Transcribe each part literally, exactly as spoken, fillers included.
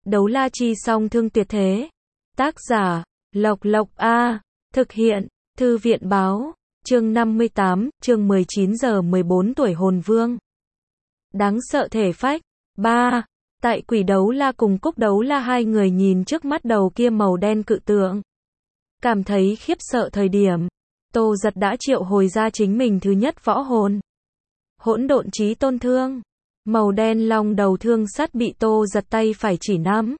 Đấu la chi song thương tuyệt thế. Tác giả, Lộc Lộc A. Thực hiện, Thư viện báo. Chương năm mươi tám, chương mười chín giờ mười bốn tuổi hồn vương. Đáng sợ thể phách. ba. Tại quỷ đấu la cùng cúc đấu la hai người nhìn trước mắt đầu kia màu đen cự tượng. Cảm thấy khiếp sợ thời điểm. Tô Giật đã triệu hồi ra chính mình thứ nhất võ hồn. Hỗn độn chí tôn thương. Màu đen long đầu thương sắt bị Tô Giật tay phải chỉ nắm.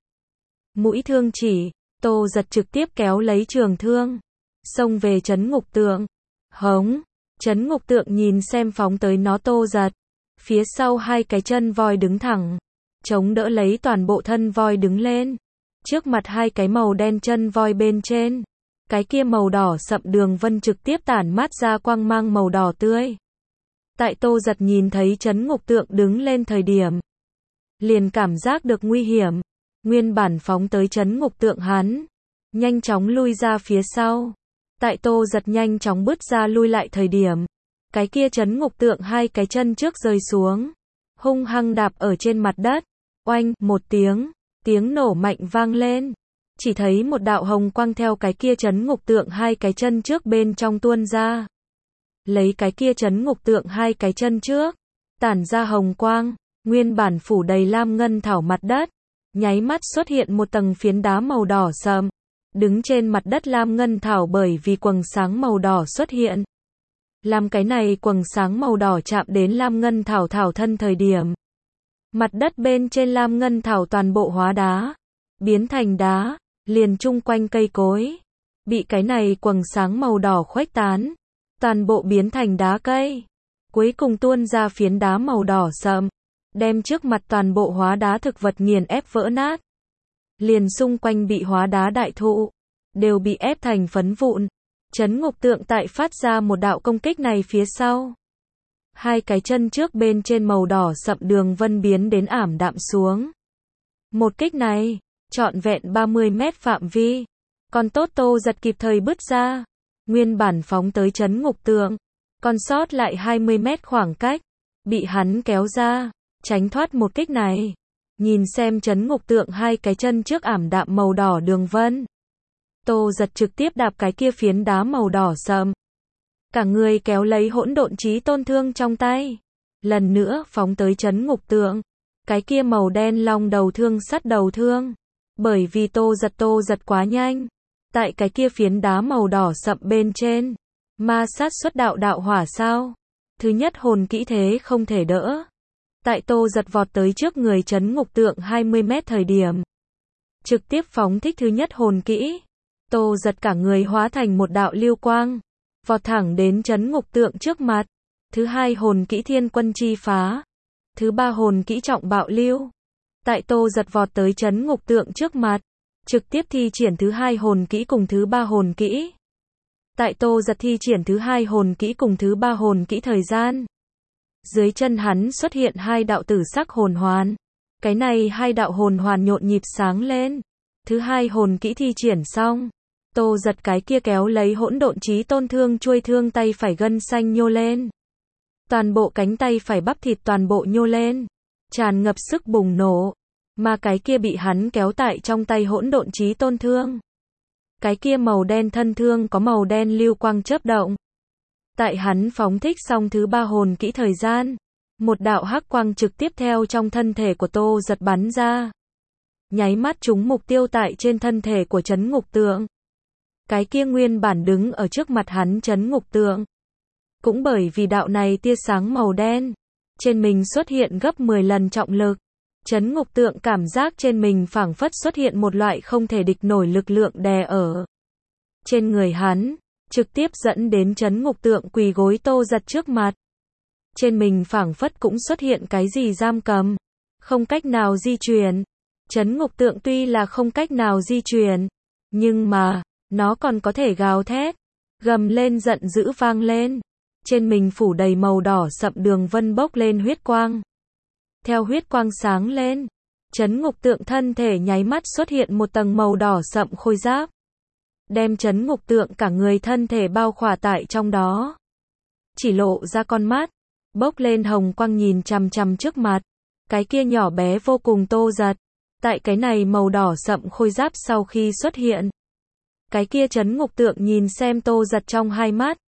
Mũi thương chỉ, Tô Giật trực tiếp kéo lấy trường thương. Xông về trấn ngục tượng. Hống. Trấn ngục tượng nhìn xem phóng tới nó Tô Giật. Phía sau hai cái chân voi đứng thẳng. Chống đỡ lấy toàn bộ thân voi đứng lên. Trước mặt hai cái màu đen chân voi bên trên. Cái kia màu đỏ sậm đường vân trực tiếp tản mát ra quang mang màu đỏ tươi. Tại Tô Giật nhìn thấy trấn ngục tượng đứng lên thời điểm. Liền cảm giác được nguy hiểm. Nguyên bản phóng tới trấn ngục tượng hắn. Nhanh chóng lui ra phía sau. Tại Tô Giật nhanh chóng bứt ra lui lại thời điểm. Cái kia trấn ngục tượng hai cái chân trước rơi xuống. Hung hăng đạp ở trên mặt đất. Oanh, một tiếng. Tiếng nổ mạnh vang lên. Chỉ thấy một đạo hồng quang theo cái kia trấn ngục tượng hai cái chân trước bên trong tuôn ra. Lấy cái kia trấn ngục tượng hai cái chân trước. Tản ra hồng quang. Nguyên bản phủ đầy lam ngân thảo mặt đất. Nháy mắt xuất hiện một tầng phiến đá màu đỏ sậm. Đứng trên mặt đất lam ngân thảo bởi vì quầng sáng màu đỏ xuất hiện. Làm cái này quầng sáng màu đỏ chạm đến lam ngân thảo thảo thân thời điểm. Mặt đất bên trên lam ngân thảo toàn bộ hóa đá. Biến thành đá. Liền chung quanh cây cối. Bị cái này quầng sáng màu đỏ khuếch tán. Toàn bộ biến thành đá cây. Cuối cùng tuôn ra phiến đá màu đỏ sậm. Đem trước mặt toàn bộ hóa đá thực vật nghiền ép vỡ nát. Liền xung quanh bị hóa đá đại thụ. Đều bị ép thành phấn vụn. Trấn ngục tượng tại phát ra một đạo công kích này phía sau. Hai cái chân trước bên trên màu đỏ sậm đường vân biến đến ảm đạm xuống. Một kích này. Trọn vẹn ba mươi mét phạm vi. Còn tốt Tô Giật kịp thời bứt ra. Nguyên bản phóng tới trấn ngục tượng. Còn sót lại hai mươi mét khoảng cách. Bị hắn kéo ra. Tránh thoát một kích này. Nhìn xem trấn ngục tượng hai cái chân trước ảm đạm màu đỏ đường vân. Tô Giật trực tiếp đạp cái kia phiến đá màu đỏ sậm. Cả người kéo lấy hỗn độn chí tôn thương trong tay. Lần nữa phóng tới trấn ngục tượng. Cái kia màu đen long đầu thương sắt đầu thương. Bởi vì Tô Giật Tô Giật quá nhanh. Tại cái kia phiến đá màu đỏ sậm bên trên. Ma sát xuất đạo đạo hỏa sao. Thứ nhất hồn kỹ thế không thể đỡ. Tại Tô Giật vọt tới trước người trấn ngục tượng hai mươi mét thời điểm. Trực tiếp phóng thích thứ nhất hồn kỹ. Tô Giật cả người hóa thành một đạo lưu quang. Vọt thẳng đến trấn ngục tượng trước mặt. Thứ hai hồn kỹ thiên quân chi phá. Thứ ba hồn kỹ trọng bạo lưu. Tại Tô Giật vọt tới trấn ngục tượng trước mặt. Trực tiếp thi triển thứ hai hồn kỹ cùng thứ ba hồn kỹ. Tại Tô Giật thi triển thứ hai hồn kỹ cùng thứ ba hồn kỹ thời gian. Dưới chân hắn xuất hiện hai đạo tử sắc hồn hoàn. Cái này hai đạo hồn hoàn nhộn nhịp sáng lên. Thứ hai hồn kỹ thi triển xong. Tô Giật cái kia kéo lấy hỗn độn chí tôn thương chuôi thương tay phải gân xanh nhô lên. Toàn bộ cánh tay phải bắp thịt toàn bộ nhô lên. Tràn ngập sức bùng nổ. Mà cái kia bị hắn kéo tại trong tay hỗn độn chí tôn thương. Cái kia màu đen thân thương có màu đen lưu quang chớp động. Tại hắn phóng thích xong thứ ba hồn kỹ thời gian. Một đạo hắc quang trực tiếp theo trong thân thể của Tô Giật bắn ra. Nháy mắt trúng mục tiêu tại trên thân thể của trấn ngục tượng. Cái kia nguyên bản đứng ở trước mặt hắn trấn ngục tượng. Cũng bởi vì đạo này tia sáng màu đen. Trên mình xuất hiện gấp mười lần trọng lực. Trấn ngục tượng cảm giác trên mình phảng phất xuất hiện một loại không thể địch nổi lực lượng đè ở trên người hắn. Trực tiếp dẫn đến trấn ngục tượng quỳ gối Tô Giật trước mặt. Trên mình phảng phất cũng xuất hiện cái gì giam cầm. Không cách nào di chuyển. Trấn ngục tượng tuy là không cách nào di chuyển. Nhưng mà, nó còn có thể gào thét. Gầm lên giận dữ vang lên. Trên mình phủ đầy màu đỏ sậm đường vân bốc lên huyết quang. Theo huyết quang sáng lên. Trấn ngục tượng thân thể nháy mắt xuất hiện một tầng màu đỏ sậm khôi giáp. Đem trấn ngục tượng cả người thân thể bao khỏa tại trong đó. Chỉ lộ ra con mắt. Bốc lên hồng quang nhìn chằm chằm trước mặt. Cái kia nhỏ bé vô cùng Tô Giật. Tại cái này màu đỏ sậm khôi giáp sau khi xuất hiện, cái kia Trấn Ngục Tượng nhìn xem Tô Giật trong hai mắt,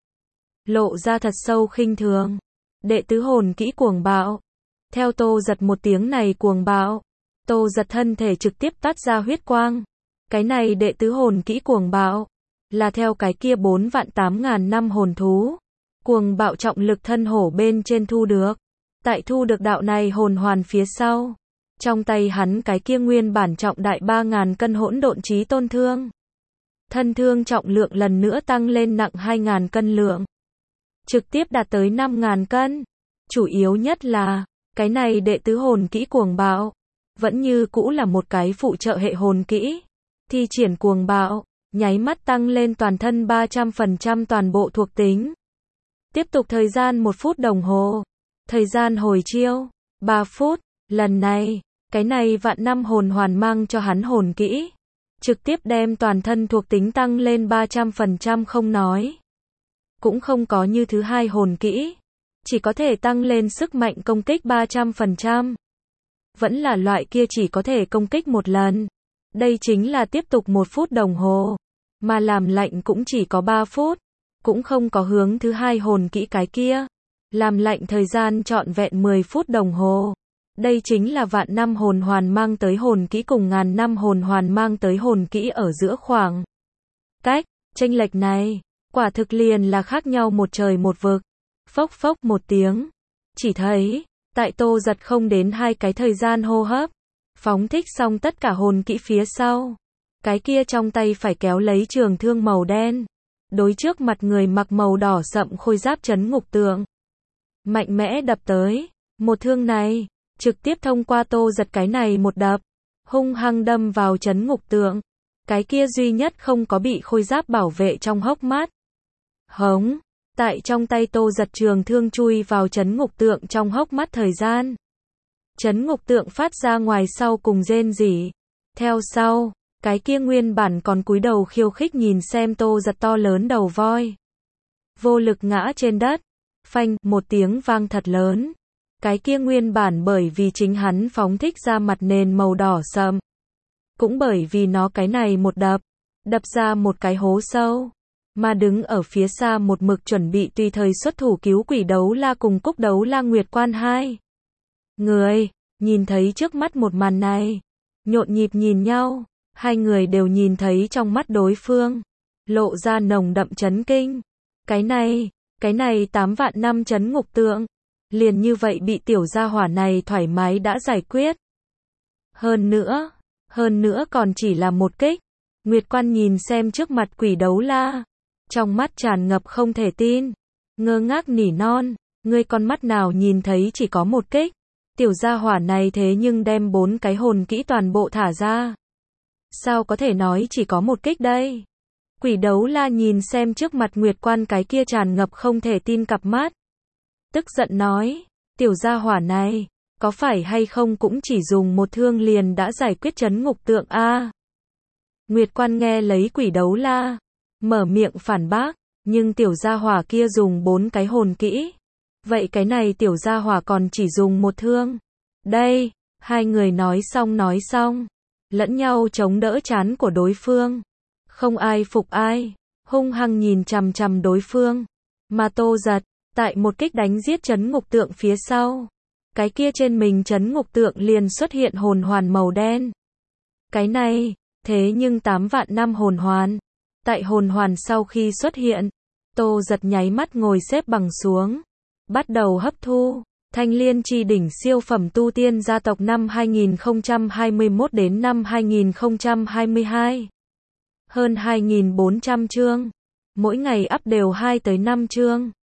lộ ra thật sâu khinh thường. Đệ tứ hồn kỹ cuồng bạo. Theo Tô Giật một tiếng này cuồng bạo, Tô Giật thân thể trực tiếp tắt ra huyết quang. Cái này đệ tứ hồn kỹ cuồng bạo, là theo cái kia bốn vạn tám ngàn năm hồn thú, cuồng bạo trọng lực thân hổ bên trên thu được. Tại thu được đạo này hồn hoàn phía sau, trong tay hắn cái kia nguyên bản trọng đại ba ngàn cân hỗn độn chí tôn thương. Thân thương trọng lượng lần nữa tăng lên nặng hai ngàn cân lượng, trực tiếp đạt tới năm ngàn cân. Chủ yếu nhất là, cái này đệ tứ hồn kỹ cuồng bạo, vẫn như cũ là một cái phụ trợ hệ hồn kỹ. Thi triển cuồng bạo, nháy mắt tăng lên toàn thân ba trăm phần trăm toàn bộ thuộc tính. Tiếp tục thời gian một phút đồng hồ. Thời gian hồi chiêu, ba phút. Lần này, cái này vạn năm hồn hoàn mang cho hắn hồn kỹ, trực tiếp đem toàn thân thuộc tính tăng lên ba trăm phần trăm không nói. Cũng không có như thứ hai hồn kỹ, chỉ có thể tăng lên sức mạnh công kích ba trăm phần trăm. Vẫn là loại kia chỉ có thể công kích một lần. Đây chính là tiếp tục một phút đồng hồ, mà làm lạnh cũng chỉ có ba phút, cũng không có hướng thứ hai hồn kỹ cái kia. Làm lạnh thời gian trọn vẹn mười phút đồng hồ. Đây chính là vạn năm hồn hoàn mang tới hồn kỹ cùng ngàn năm hồn hoàn mang tới hồn kỹ ở giữa khoảng cách, chênh lệch này, quả thực liền là khác nhau một trời một vực. Phốc phốc một tiếng, chỉ thấy, tại Tô Giật không đến hai cái thời gian hô hấp, phóng thích xong tất cả hồn kỹ phía sau. Cái kia trong tay phải kéo lấy trường thương màu đen, đối trước mặt người mặc màu đỏ sậm khôi giáp Trấn Ngục Tượng. Mạnh mẽ đập tới, một thương này, trực tiếp thông qua Tô Giật cái này một đập, hung hăng đâm vào Trấn Ngục Tượng. Cái kia duy nhất không có bị khôi giáp bảo vệ trong hốc mắt. Hống, tại trong tay Tô Giật trường thương chui vào Trấn Ngục Tượng trong hốc mắt thời gian. Trấn Ngục Tượng phát ra ngoài sau cùng rên rỉ. Theo sau, cái kia nguyên bản còn cúi đầu khiêu khích nhìn xem Tô Giật to lớn đầu voi, vô lực ngã trên đất. Phanh, một tiếng vang thật lớn. Cái kia nguyên bản bởi vì chính hắn phóng thích ra mặt nền màu đỏ sậm, cũng bởi vì nó cái này một đập, đập ra một cái hố sâu, mà đứng ở phía xa một mực chuẩn bị tùy thời xuất thủ cứu Quỷ Đấu La cùng Cúc Đấu La Nguyệt Quan hai người, nhìn thấy trước mắt một màn này, nhộn nhịp nhìn nhau, hai người đều nhìn thấy trong mắt đối phương, lộ ra nồng đậm chấn kinh. Cái này, cái này tám vạn năm Trấn Ngục Tượng, liền như vậy bị tiểu gia hỏa này thoải mái đã giải quyết. Hơn nữa, hơn nữa còn chỉ là một kích. Nguyệt Quan nhìn xem trước mặt Quỷ Đấu La, trong mắt tràn ngập không thể tin, ngơ ngác nỉ non, ngươi con mắt nào nhìn thấy chỉ có một kích, tiểu gia hỏa này thế nhưng đem bốn cái hồn kỹ toàn bộ thả ra. Sao có thể nói chỉ có một kích đây? Quỷ Đấu La nhìn xem trước mặt Nguyệt Quan cái kia tràn ngập không thể tin cặp mắt, tức giận nói, tiểu gia hỏa này, có phải hay không cũng chỉ dùng một thương liền đã giải quyết Trấn Ngục Tượng a? Nguyệt Quan nghe lấy Quỷ Đấu La, mở miệng phản bác, nhưng tiểu gia hỏa kia dùng bốn cái hồn kỹ. Vậy cái này tiểu gia hỏa còn chỉ dùng một thương. Đây, hai người nói xong nói xong, lẫn nhau chống đỡ trán của đối phương. Không ai phục ai, hung hăng nhìn chằm chằm đối phương. Mà Tô Giật, tại một kích đánh giết Trấn Ngục Tượng phía sau, cái kia trên mình Trấn Ngục Tượng liền xuất hiện hồn hoàn màu đen. Cái này, thế nhưng tám vạn năm hồn hoàn. Tại hồn hoàn sau khi xuất hiện, Tô Giật nháy mắt ngồi xếp bằng xuống, bắt đầu hấp thu Thanh Liên Chi Đỉnh siêu phẩm tu tiên gia tộc năm hai nghìn không trăm hai mươi mốt đến năm hai nghìn không trăm hai mươi hai. Hơn hai nghìn bốn trăm chương, mỗi ngày up đều hai tới năm chương.